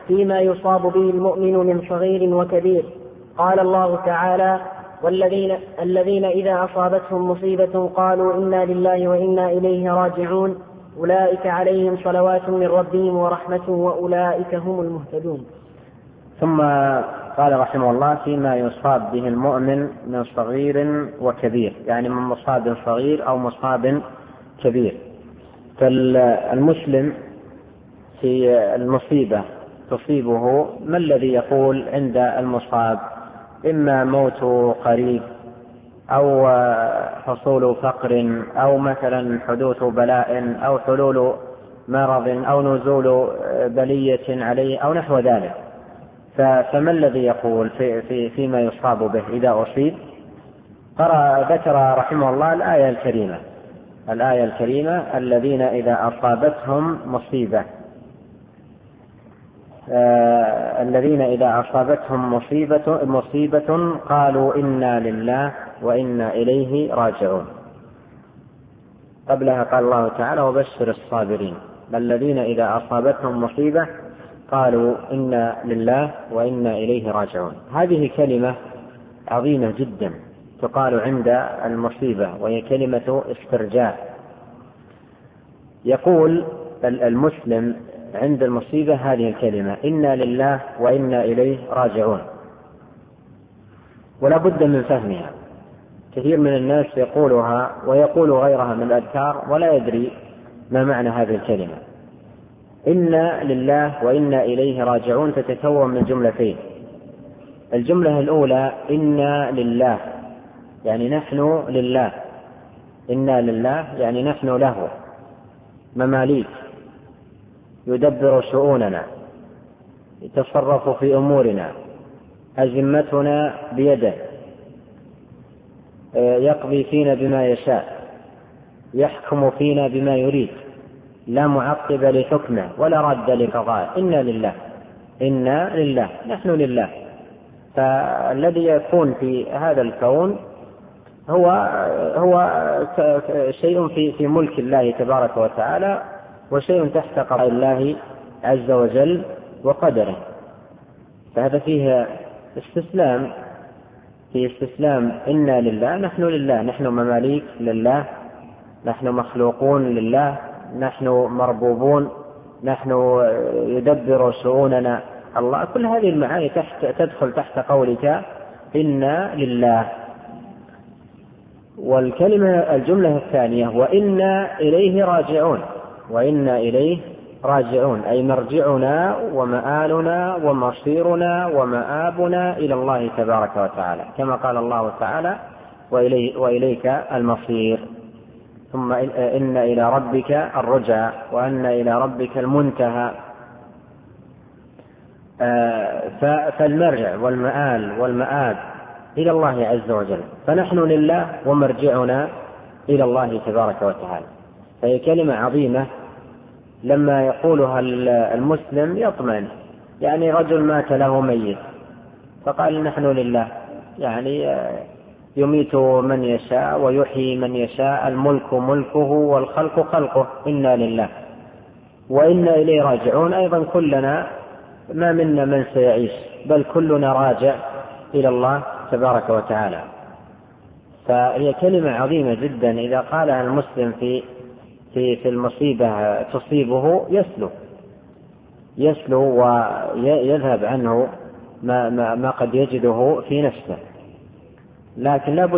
فيما يصاب به المؤمن من صغير وكبير. قال الله تعالى: الذين إذا أصابتهم مصيبة قالوا إنا لله وإنا إليه راجعون أولئك عليهم صلوات من ربهم ورحمة وأولئك هم المهتدون. ثم قال رحمه الله: فيما يصاب به المؤمن من صغير وكبير، يعني من مصاب صغير أو مصاب كبير. فالمسلم في المصيبة تصيبه ما الذي يقول عند المصاب؟ إما موت قريب أو حصول فقر أو مثلا حدوث بلاء أو حلول مرض أو نزول بلية عليه أو نحو ذلك. فما الذي يقول فيما يصاب به إذا أصيب؟ ذكر رحمه الله الآية الكريمة: الذين إذا أصابتهم مصيبة قالوا إنا لله وإنا إليه راجعون. قبلها قال الله تعالى: وبشر الصابرين. الذين إذا أصابتهم مصيبة قالوا إنا لله وإنا إليه راجعون. هذه كلمة عظيمة جدا تقال عند المصيبة، وهي كلمة استرجاع. يقول المسلم عند المصيبة هذه الكلمة: إنا لله وإنا إليه راجعون، ولا بد من فهمها. كثير من الناس يقولها ويقول غيرها من الأذكار ولا يدري ما معنى هذه الكلمة. إنا لله وإنا إليه راجعون تتكون من جملتين. الجملة الأولى: إنا لله، يعني نحن لله. إنا لله يعني نحن له مماليك، يدبر شؤوننا، يتصرف في أمورنا، أزمتنا بيده، يقضي فينا بما يشاء، يحكم فينا بما يريد، لا معقب لحكمه ولا رد لقضائه. إنا لله نحن لله. فالذي يكون في هذا الكون هو شيء في ملك الله تبارك وتعالى، وشيء تحت قضاء الله عز وجل وقدره. فهذا فيه استسلام. إنا لله، نحن لله، نحن مماليك لله، نحن مخلوقون لله، نحن مربوبون، نحن يدبر شؤوننا الله. كل هذه المعاني تدخل تحت قولك إنا لله. الجملة الثانية: وإنا إليه راجعون، أي مرجعنا ومآلنا ومصيرنا ومآبنا إلى الله تبارك وتعالى، كما قال الله تعالى: وإليك المصير. ثم إن إلى ربك الرجع وأن إلى ربك المنتهى. فالمرجع والمآل والمآب إلى الله عز وجل، فنحن لله ومرجعنا إلى الله تبارك وتعالى. فهي كلمة عظيمة لما يقولها المسلم يطمئن. يعني رجل مات له ميت فقال نحن لله، يعني يميت من يشاء ويحيي من يشاء، الملك ملكه والخلق خلقه، إنا لله وإنا إليه راجعون. أيضا كلنا ما منا من سيعيش، بل كلنا راجع إلى الله تبارك وتعالى. فهي كلمة عظيمة جدا إذا قالها المسلم في المصيبة تصيبه يسلو ويذهب عنه ما قد يجده في نفسه. لكن لا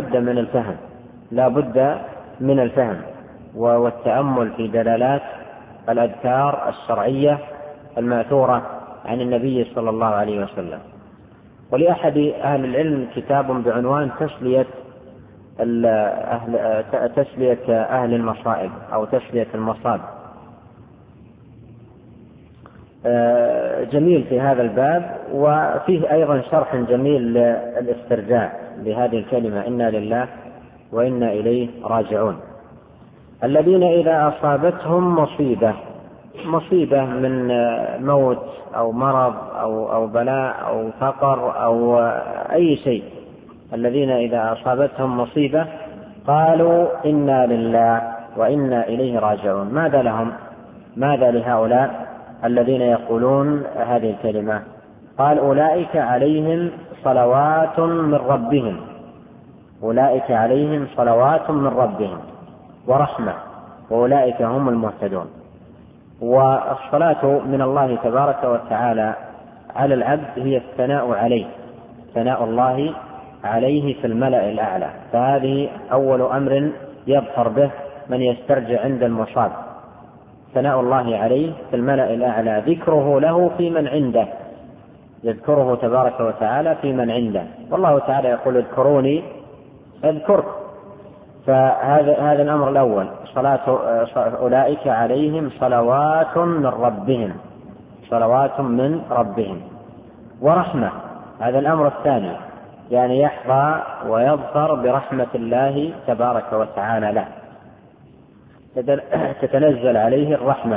بد من الفهم والتأمل في دلالات الأذكار الشرعية المأثورة عن النبي صلى الله عليه وسلم. ولأحد أهل العلم كتاب بعنوان تسلية أهل المصائب أو تسلية المصاب، جميل في هذا الباب، وفيه أيضا شرح جميل للاسترجاع لهذه الكلمة: إنا لله وإنا إليه راجعون. الذين إذا أصابتهم مصيبة من موت أو مرض أو بلاء أو فقر أو أي شيء، الذين إذا أصابتهم مصيبة قالوا إنا لله وإنا إليه راجعون. ماذا لهم؟ ماذا لهؤلاء الذين يقولون هذه الكلمة؟ قال أولئك عليهم صلوات من ربهم، أولئك عليهم صلوات من ربهم ورحمة وأولئك هم المهتدون. والصلاة من الله تبارك وتعالى على العبد هي الثناء عليه، ثناء الله عليه في الملأ الأعلى، فهذه أول أمر يظفر به من يسترجع عند المصاب، ثناء الله عليه في الملأ الأعلى، ذكره له في من عنده، يذكره تبارك وتعالى في من عنده، والله تعالى يقول اذكروني اذكركم. فهذا الأمر الأول، أولئك عليهم صلوات من ربهم، صلوات من ربهم ورحمة، هذا الأمر الثاني، يعني يحظى ويظفر برحمة الله تبارك وتعالى له، تتنزل عليه الرحمة،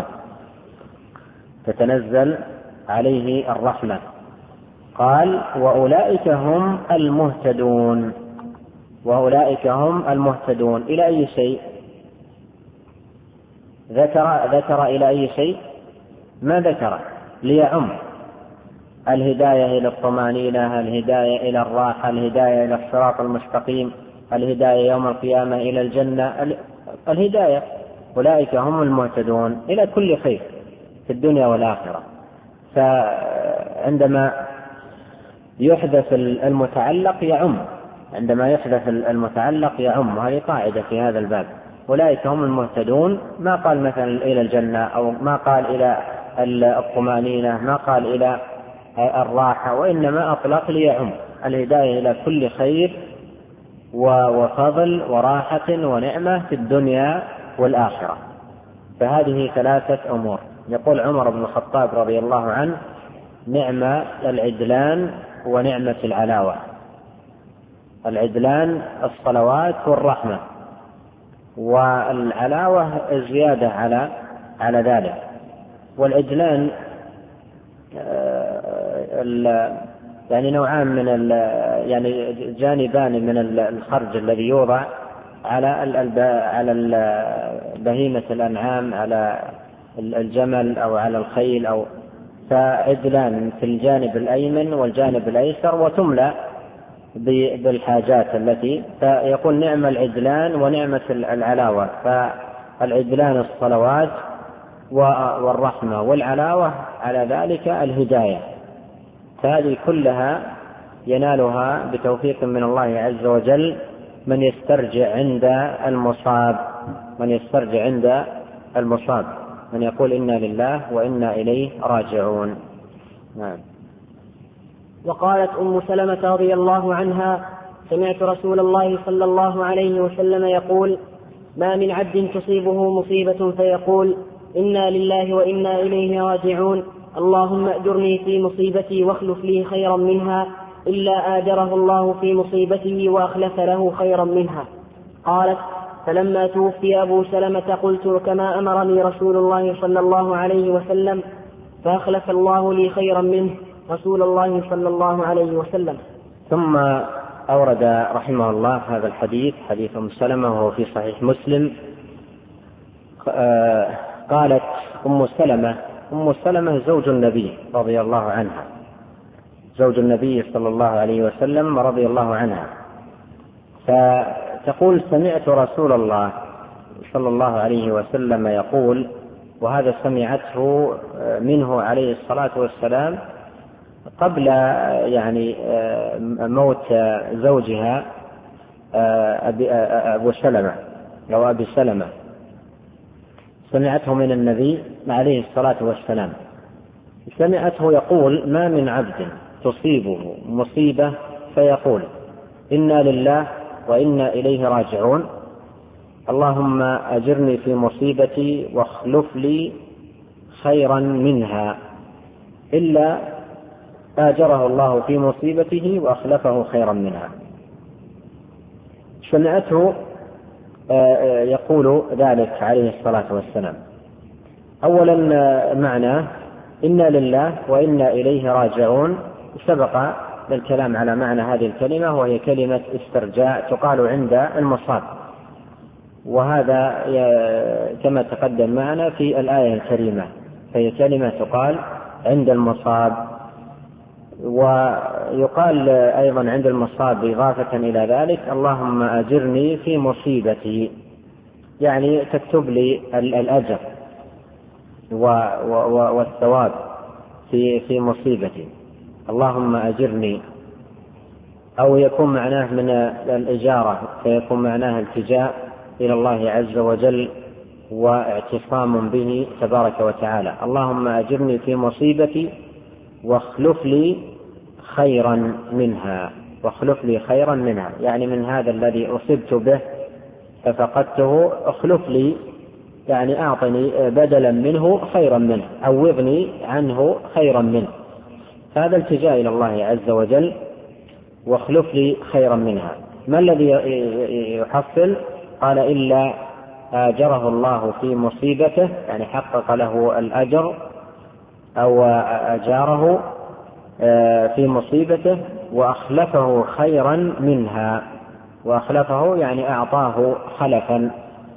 تتنزل عليه الرحمة. قال وأولئك هم المهتدون، وأولئك هم المهتدون. إلى أي شيء ذكر إلى أي شيء؟ ما ذكر، ليعم الهداية إلى الطمأنينة، الهداية إلى الراحة، الهداية إلى الصراط المستقيم، الهداية يوم القيامة إلى الجنة، الهداية. أولئك هم المهتدون إلى كل خير في الدنيا والآخرة. فعندما يحدث المتعلق يعم، عندما يحدث المتعلق يعم، وهذه قاعدة في هذا الباب. أولئك هم المهتدون، ما قال مثلا إلى الجنة، أو ما قال إلى الطمأنينة، ما قال إلى الراحة، وإنما أطلق ليعم الهداية إلى كل خير وفضل وراحة ونعمة في الدنيا والآخرة. فهذه ثلاثة أمور. يقول عمر بن الخطاب رضي الله عنه نعم العدلان ونعمة العلاوة. العدلان الصلوات والرحمة، والعلاوة الزيادة على ذلك. والعدلان يعني نوعان من يعني جانبان من الخرج الذي يوضع على بهيمة الأنعام، على الجمل أو على الخيل، أو فعدلان في الجانب الأيمن والجانب الأيسر، وتملأ بالحاجات التي، فيقول نعم العدلان ونعمة العلاوة. فالعدلان الصلوات والرحمة، والعلاوة على ذلك الهداية. فهذه كلها ينالها بتوفيق من الله عز وجل من يسترجع عند المصاب، من يسترجع عند المصاب، من يقول إنا لله وإنا إليه راجعون. نعم. وقالت أم سلمة رضي الله عنها سمعت رسول الله صلى الله عليه وسلم يقول ما من عبد تصيبه مصيبة فيقول إنا لله وإنا إليه راجعون اللهم أجرني في مصيبتي واخلف لي خيرا منها إلا آجره الله في مصيبته وأخلف له خيرا منها. قالت فلما توفي أبو سلمة قلت كما أمرني رسول الله صلى الله عليه وسلم فأخلف الله لي خيرا منه رسول الله صلى الله عليه وسلم. ثم أورد رحمه الله هذا الحديث، حديث أم سلمة وهو في صحيح مسلم. قالت أم سلمة زوج النبي رضي الله عنها، زوج النبي صلى الله عليه وسلم رضي الله عنها، فتقول سمعت رسول الله صلى الله عليه وسلم يقول، وهذا سمعته منه عليه الصلاة والسلام قبل يعني موت زوجها أبو سلمة أو أبي سلمة، سمعته من النبي عليه الصلاة والسلام. سمعته يقول ما من عبد تصيبه مصيبة فيقول إنا لله وإنا إليه راجعون اللهم أجرني في مصيبتي واخلف لي خيرا منها إلا آجره الله في مصيبته وأخلفه خيرا منها. سمعته يقول ذلك عليه الصلاة والسلام. أولا معنى إنا لله وإنا إليه راجعون سبق للكلام على معنى هذه الكلمة، وهي كلمة استرجاع تقال عند المصاب، وهذا كما تقدم معنا في الآية الكريمة فهي كلمة تقال عند المصاب. ويقال أيضا عند المصاب إضافة إلى ذلك: اللهم أجرني في مصيبتي، يعني تكتب لي الأجر والثواب في مصيبتي، اللهم أجرني. أو يكون معناه من الإجارة، فيكون معناه التجاء إلى الله عز وجل واعتصام به تبارك وتعالى. اللهم أجرني في مصيبتي واخلف لي خيرا منها، واخلف لي خيرا منها، يعني من هذا الذي أصبت به ففقدته اخلف لي، يعني أعطني بدلا منه خيرا منه، عوضني عنه خيرا منه. هذا التجاء إلى الله عز وجل واخلف لي خيرا منها. ما الذي يحصل؟ قال: إلا آجره الله في مصيبته، يعني حقق له الأجر أو أجاره في مصيبته وأخلفه خيرا منها. وأخلفه يعني أعطاه خلفا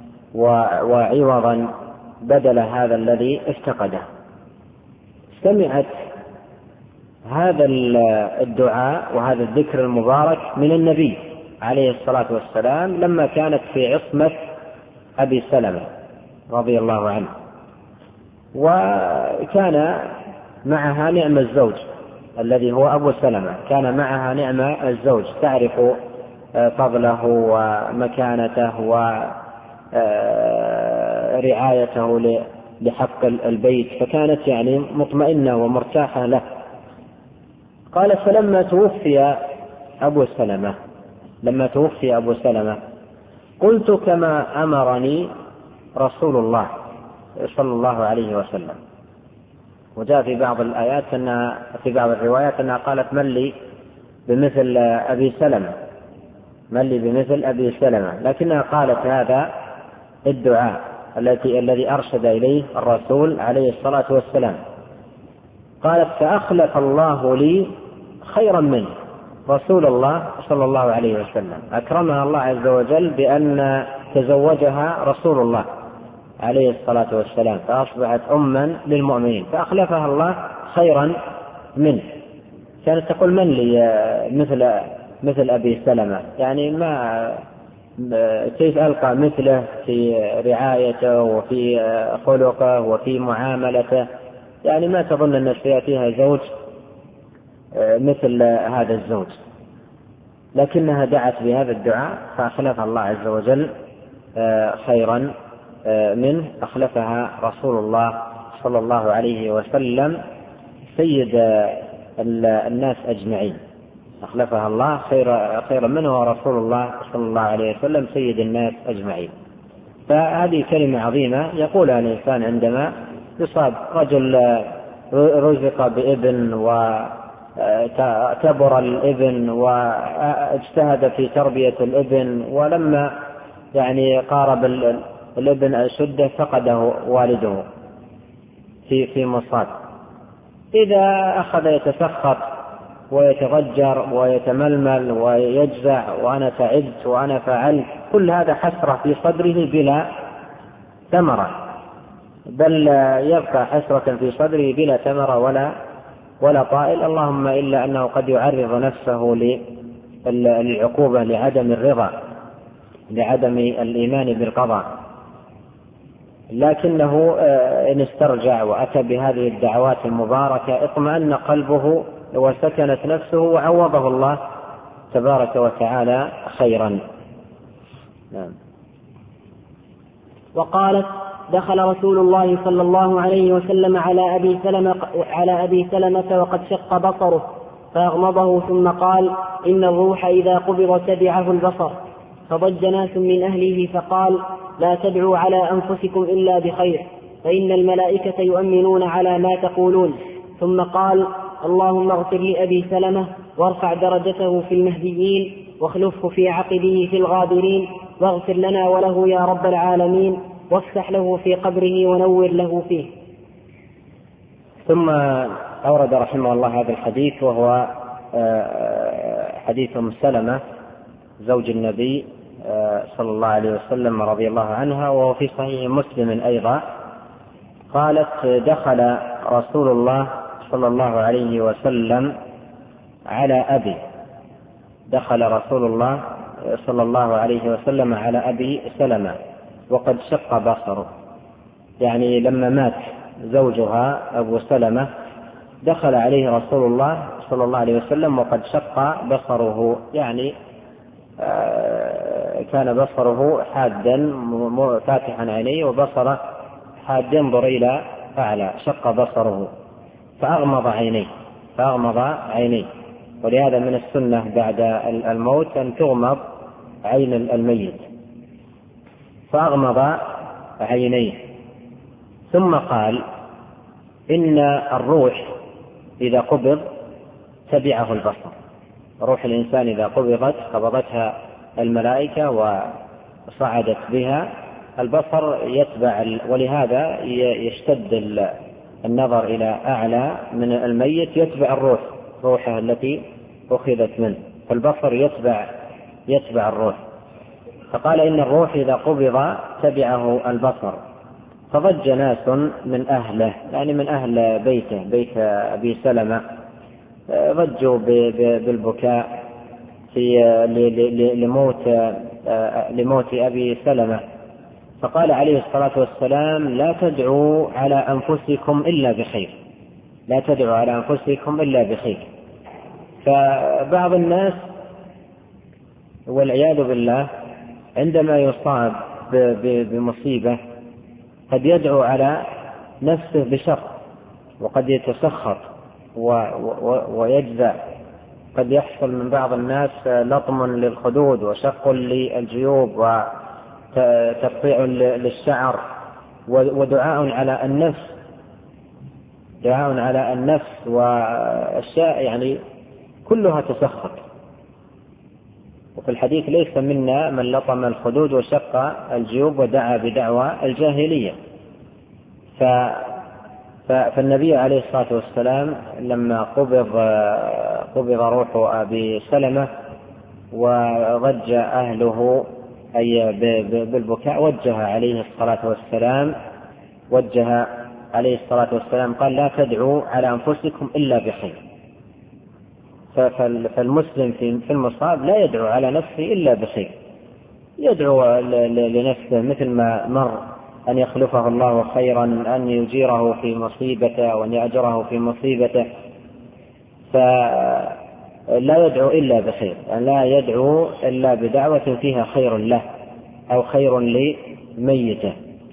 وعوضا بدل هذا الذي افتقده. سمعت هذا الدعاء وهذا الذكر المبارك من النبي عليه الصلاة والسلام لما كانت في عصمة أبي سلمة رضي الله عنه، وكان معها نعم الزوج الذي هو أبو سلمة، كان معها نعم الزوج، تعرف فضله ومكانته ورعايته لحق البيت، فكانت يعني مطمئنة ومرتاحة له. قال: فلما توفي أبو سلمة قلت كما أمرني رسول الله صلى الله عليه وسلم. وجاء في بعض الآيات في بعض الروايات أنها قالت: من لي بمثل أبي سلمة، لكنها قالت هذا الدعاء الذي أرشد إليه الرسول عليه الصلاة والسلام. قالت: فأخلف الله لي خيرا منه. رسول الله صلى الله عليه وسلم أكرمها الله عز وجل بأن تزوجها رسول الله عليه الصلاة والسلام، فأصبحت أما للمؤمنين، فأخلفها الله خيرا منه. كانت تقول: من لي مثل أبي سلمة، يعني ما كيف ألقى مثله في رعايته وفي خلقه وفي معاملته، يعني ما تظن أن سيأتيها زوج مثل هذا الزوج. لكنها دعت بهذا الدعاء فأخلفها الله عز وجل خيرا منه. أخلفها رسول الله صلى الله عليه وسلم سيد الناس أجمعين، أخلفها الله خيرا منه، ورسول الله صلى الله عليه وسلم سيد الناس أجمعين. فهذه كلمة عظيمة يقولها الإنسان عندما يصاب رجل رزق بابن وكبر الابن واجتهد في تربية الابن، ولما يعني قارب الابن أشده فقده والده في مصاب. إذا أخذ يتسخط ويتضجر ويتململ ويجزع: وأنا تعبت وأنا فعلت، كل هذا حسرة في صدره بلا ثمرة، بل يبقى حسرة في صدره بلا ثمرة ولا طائل، اللهم إلا أنه قد يعرض نفسه للعقوبة لعدم الرضا، لعدم الإيمان بالقضاء. لكنه إن استرجع وأتى بهذه الدعوات المباركة اطمأن قلبه وسكنت نفسه وعوضه الله تبارك وتعالى خيرا. نعم. وقالت: دخل رسول الله صلى الله عليه وسلم على أبي سلمة وقد شق بصره فأغمضه، ثم قال: إن الروح إذا قبض تبعه البصر. فضج ناس من أهله فقال: لا تدعوا على أنفسكم إلا بخير، فإن الملائكة يؤمنون على ما تقولون. ثم قال: اللهم اغفر لأبي سلمة وارفع درجته في المهديين واخلفه في عقبه في الغابرين، واغفر لنا وله يا رب العالمين، وافتح له في قبره ونور له فيه. ثم أورد رحمه الله هذا الحديث، وهو حديث أم سلمة زوج النبي صلى الله عليه وسلم رضي الله عنها، وهو في صحيح مسلم أيضا. قالت: دخل رسول الله صلى الله عليه وسلم على أبي، دخل رسول الله صلى الله عليه وسلم على أبي سلمة وقد شق بصره، يعني لما مات زوجها أبو سلمة دخل عليه رسول الله صلى الله عليه وسلم وقد شق بصره، يعني كان بصره حادا فاتحا عينيه وبصره حاد ينظر إلى أعلى، شق بصره فأغمض عينيه، ولهذا من السنة بعد الموت أن تغمض عين الميت، فأغمض عينيه ثم قال: إن الروح إذا قبض تبعه البصر، روح الإنسان إذا قبضتها الملائكة وصعدت بها البصر يتبع، ولهذا يشتد النظر إلى أعلى من الميت يتبع روحه التي أخذت منه، فالبصر يتبع الروح. فقال: إن الروح إذا قبض تبعه البصر. فضج ناس من أهله، يعني من أهل بيته، بيت أبي سلمة، ضجوا بالبكاء لموت أبي سلمة. فقال عليه الصلاة والسلام: لا تدعوا على أنفسكم إلا بخير، لا تدعوا على أنفسكم إلا بخير. فبعض الناس والعياذ بالله عندما يصاب بمصيبة قد يدعو على نفسه بشر، وقد يتسخط ويجزع. قد يحصل من بعض الناس لطم للخدود وشق للجيوب وتقطيع للشعر ودعاء على النفس وأشياء يعني كلها تسخط. وفي الحديث: ليس منا من لطم الخدود وشق الجيوب ودعا بدعوى الجاهلية. فالنبي عليه الصلاة والسلام لما قبض روح أبي سلمة وضج أهله أي بالبكاء وجه عليه الصلاة والسلام قال: لا تدعوا على أنفسكم إلا بخير. فالمسلم في المصاب لا يدعو على نفسه إلا بخير، يدعو لنفسه مثل ما مر أن يخلفه الله خيرا، أن يجيره في مصيبته وأن يأجره في مصيبته، فلا يدعو إلا بخير، يعني لا يدعو إلا بدعوة فيها خير له أو خير لميته.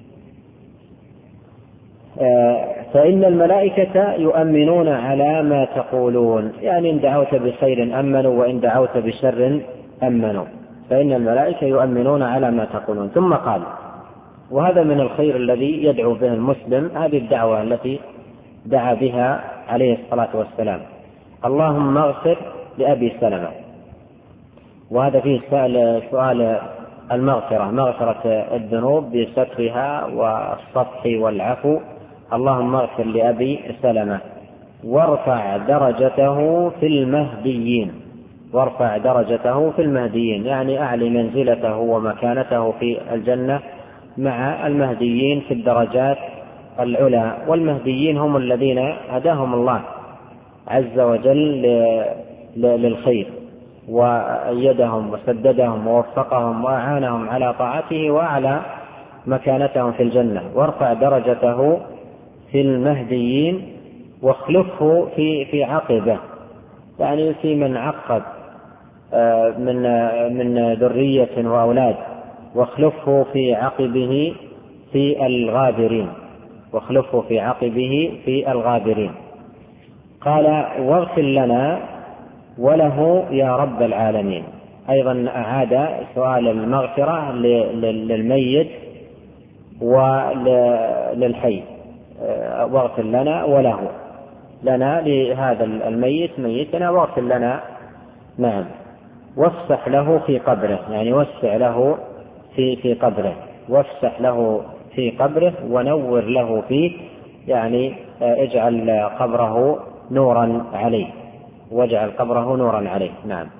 فإن الملائكة يؤمنون على ما تقولون، يعني إن دعوت بخير أمنوا وإن دعوت بشر أمنوا، فإن الملائكة يؤمنون على ما تقولون. ثم قال: وهذا من الخير الذي يدعو به المسلم، هذه الدعوة التي دعا بها عليه الصلاة والسلام: اللهم اغفر لأبي سلمة. وهذا فيه سؤال المغفرة، مغفرة الذنوب بسترها والصفح والعفو. اللهم اغفر لأبي سلمة وارفع درجته في المهديين، يعني أعلي منزلته ومكانته في الجنة مع المهديين في الدرجات العلى. والمهديين هم الذين هداهم الله عز وجل للخير وأيدهم وسددهم ووفقهم وأعانهم على طاعته وأعلى مكانتهم في الجنة. وارفع درجته في المهديين واخلفه في عقبه، يعني في من عقب من ذرية وأولاد، واخلفه في عقبه في الغابرين. قال: واغفر لنا وله يا رب العالمين. أيضا أعاد سؤال المغفرة للميت وللحي، واغفر لنا وله، لنا لهذا الميت ميتنا، واغفر لنا، نعم، وافسح له في قبره، يعني وسع له في قبره، وافسح له في قبره ونور له فيه، يعني اجعل قبره نورا عليه، واجعل قبره نورا عليه. نعم.